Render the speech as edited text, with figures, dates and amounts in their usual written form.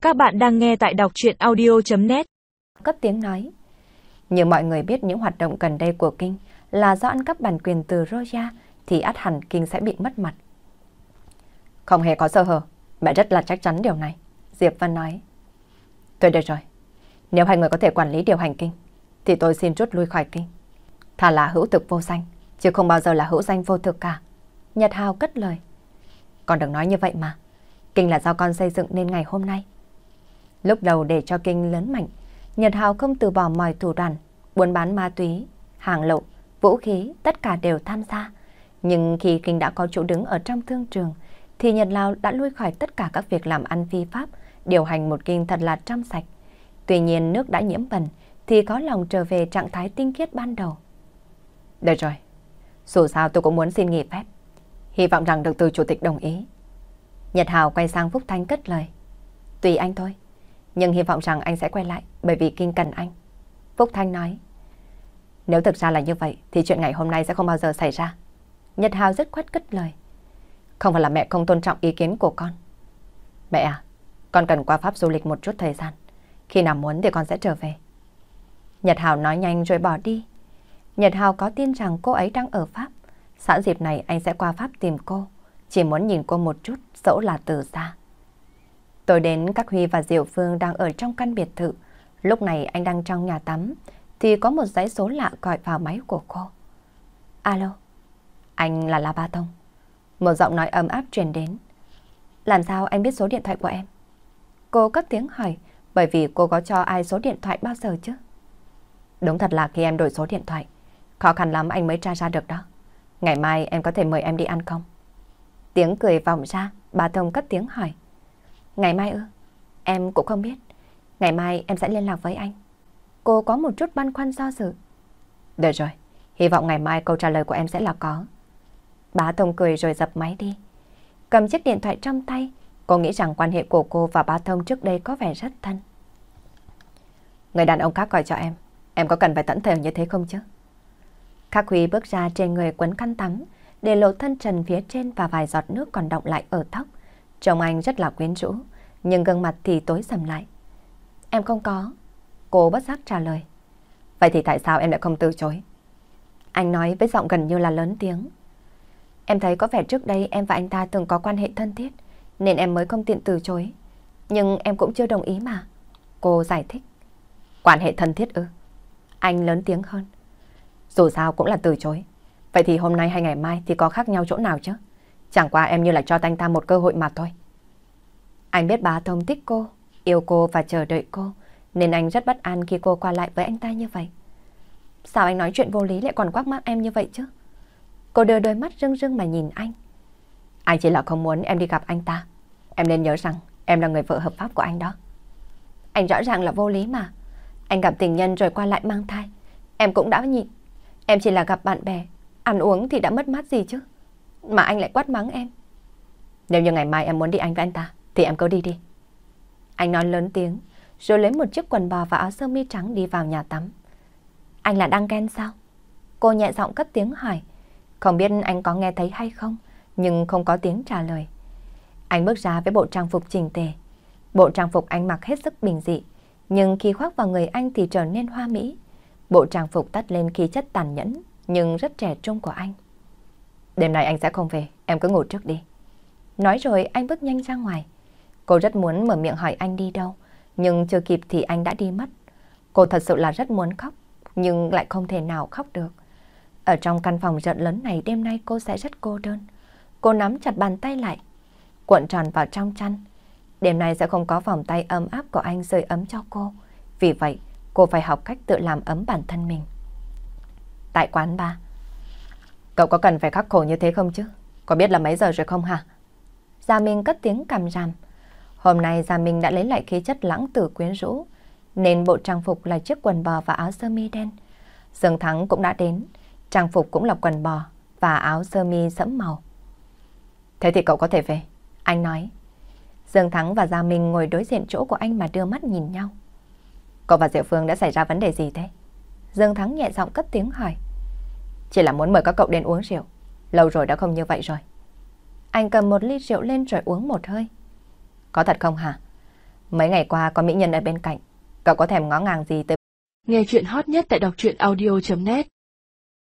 Các bạn đang nghe tại đọc truyện audio.net. Cất tiếng nói. Như mọi người biết những hoạt động gần đây của Kinh là do ăn cắp bản quyền từ Roja thì ắt hẳn Kinh sẽ bị mất mặt. Không hề có sơ hở, mẹ rất là chắc chắn điều này. Diệp Vân nói. Tôi được rồi. Nếu hai người có thể quản lý điều hành Kinh thì tôi xin rút lui khỏi Kinh. Thà là hữu thực vô danh, chứ không bao giờ là hữu danh vô thực cả. Nhật Hào cất lời. Con đừng nói như vậy mà. Kinh là do con xây dựng nên ngày hôm nay. Lúc đầu để cho Kinh lớn mạnh, Nhật Hào không từ bỏ mọi thủ đoạn, buôn bán ma túy, hàng lậu, vũ khí, tất cả đều tham gia. Nhưng khi Kinh đã có chỗ đứng ở trong thương trường, thì Nhật Hào đã lui khỏi tất cả các việc làm ăn vi pháp, điều hành một Kinh thật là trong sạch. Tuy nhiên nước đã nhiễm bẩn, thì có lòng trở về trạng thái tinh khiết ban đầu. Được rồi, dù sao tôi cũng muốn xin nghỉ phép. Hy vọng rằng được từ chủ tịch đồng ý. Nhật Hào quay sang Phúc Thanh cất lời. Tùy anh thôi. Nhưng hy vọng rằng anh sẽ quay lại bởi vì Kinh cần anh. Phúc Thanh nói. Nếu thực ra là như vậy thì chuyện ngày hôm nay sẽ không bao giờ xảy ra. Nhật Hào dứt khoát cất lời. Không phải là mẹ không tôn trọng ý kiến của con. Mẹ à, con cần qua Pháp du lịch một chút thời gian. Khi nào muốn thì con sẽ trở về. Nhật Hào nói nhanh rồi bỏ đi. Nhật Hào có tin rằng cô ấy đang ở Pháp. Sẵn dịp này anh sẽ qua Pháp tìm cô. Chỉ muốn nhìn cô một chút, dẫu là từ xa. Tôi đến các Huy và Diệu Phương đang ở trong căn biệt thự. Lúc này anh đang trong nhà tắm, thì có một dãy số lạ gọi vào máy của cô. Alo, anh là La Ba Tông. Một giọng nói ấm áp truyền đến. Làm sao anh biết số điện thoại của em? Cô cất tiếng hỏi, bởi vì cô có cho ai số điện thoại bao giờ chứ? Đúng thật là khi em đổi số điện thoại, khó khăn lắm anh mới tra ra được đó. Ngày mai em có thể mời em đi ăn không? Tiếng cười vọng ra, bà Thông cất tiếng hỏi. Ngày mai ư? Em cũng không biết. Ngày mai em sẽ liên lạc với anh. Cô có một chút băn khoăn do dự. Được rồi, hy vọng ngày mai câu trả lời của em sẽ là có. Bà Thông cười rồi dập máy đi. Cầm chiếc điện thoại trong tay, cô nghĩ rằng quan hệ của cô và bà Thông trước đây có vẻ rất thân. Người đàn ông khác gọi cho em có cần phải tận thờ như thế không chứ? Khắc Huy bước ra, trên người quấn khăn tắm, để lộ thân trần phía trên và vài giọt nước còn đọng lại ở tóc. Trông anh rất là quyến rũ, nhưng gương mặt thì tối sầm lại. Em không có. Cô bất giác trả lời. Vậy thì tại sao em lại không từ chối? Anh nói với giọng gần như là lớn tiếng. Em thấy có vẻ trước đây em và anh ta từng có quan hệ thân thiết, nên em mới không tiện từ chối. Nhưng em cũng chưa đồng ý mà. Cô giải thích. Quan hệ thân thiết ư? Anh lớn tiếng hơn. Dù sao cũng là từ chối. Vậy thì hôm nay hay ngày mai thì có khác nhau chỗ nào chứ? Chẳng qua em như là cho anh ta một cơ hội mà thôi. Anh biết bà Thông thích cô, yêu cô và chờ đợi cô, nên anh rất bất an khi cô qua lại với anh ta như vậy. Sao anh nói chuyện vô lý lại còn quắc mắt em như vậy chứ? Cô đưa đôi mắt rưng rưng mà nhìn anh. Anh chỉ là không muốn em đi gặp anh ta. Em nên nhớ rằng em là người vợ hợp pháp của anh đó. Anh rõ ràng là vô lý mà. Anh gặp tình nhân rồi qua lại mang thai. Em cũng đã nhịn. Em chỉ là gặp bạn bè, ăn uống thì đã mất mát gì chứ? Mà anh lại quát mắng em. Nếu như ngày mai em muốn đi ăn với anh ta thì em cứ đi đi. Anh nói lớn tiếng, rồi lấy một chiếc quần bò và áo sơ mi trắng đi vào nhà tắm. Anh là đang ghen sao? Cô nhẹ giọng cất tiếng hỏi. Không biết anh có nghe thấy hay không, nhưng không có tiếng trả lời. Anh bước ra với bộ trang phục chỉnh tề. Bộ trang phục anh mặc hết sức bình dị, nhưng khi khoác vào người anh thì trở nên hoa mỹ. Bộ trang phục tắt lên khí chất tàn nhẫn, nhưng rất trẻ trung của anh. Đêm nay anh sẽ không về, em cứ ngủ trước đi. Nói rồi anh bước nhanh ra ngoài. Cô rất muốn mở miệng hỏi anh đi đâu, nhưng chưa kịp thì anh đã đi mất. Cô thật sự là rất muốn khóc, nhưng lại không thể nào khóc được. Ở trong căn phòng rộng lớn này đêm nay cô sẽ rất cô đơn. Cô nắm chặt bàn tay lại, cuộn tròn vào trong chăn. Đêm nay sẽ không có vòng tay ấm áp của anh sưởi ấm cho cô. Vì vậy, cô phải học cách tự làm ấm bản thân mình. Tại quán bar. Cậu có cần phải khắc khổ như thế không chứ? Có biết là mấy giờ rồi không hả? Gia Minh cất tiếng cằm ràm. Hôm nay Gia Minh đã lấy lại khí chất lãng tử quyến rũ, nên bộ trang phục là chiếc quần bò và áo sơ mi đen. Dương Thắng cũng đã đến, trang phục cũng là quần bò và áo sơ mi sẫm màu. Thế thì cậu có thể về, anh nói. Dương Thắng và Gia Minh ngồi đối diện chỗ của anh mà đưa mắt nhìn nhau. Cậu và Diệu Phương đã xảy ra vấn đề gì thế? Dương Thắng nhẹ giọng cất tiếng hỏi. Chỉ là muốn mời các cậu đến uống rượu. Lâu rồi đã không như vậy rồi. Anh cầm một ly rượu lên rồi uống một hơi. Có thật không hả? Mấy ngày qua có mỹ nhân ở bên cạnh, cậu có thèm ngó ngàng gì tới... Nghe chuyện hot nhất tại đọc truyện audio.net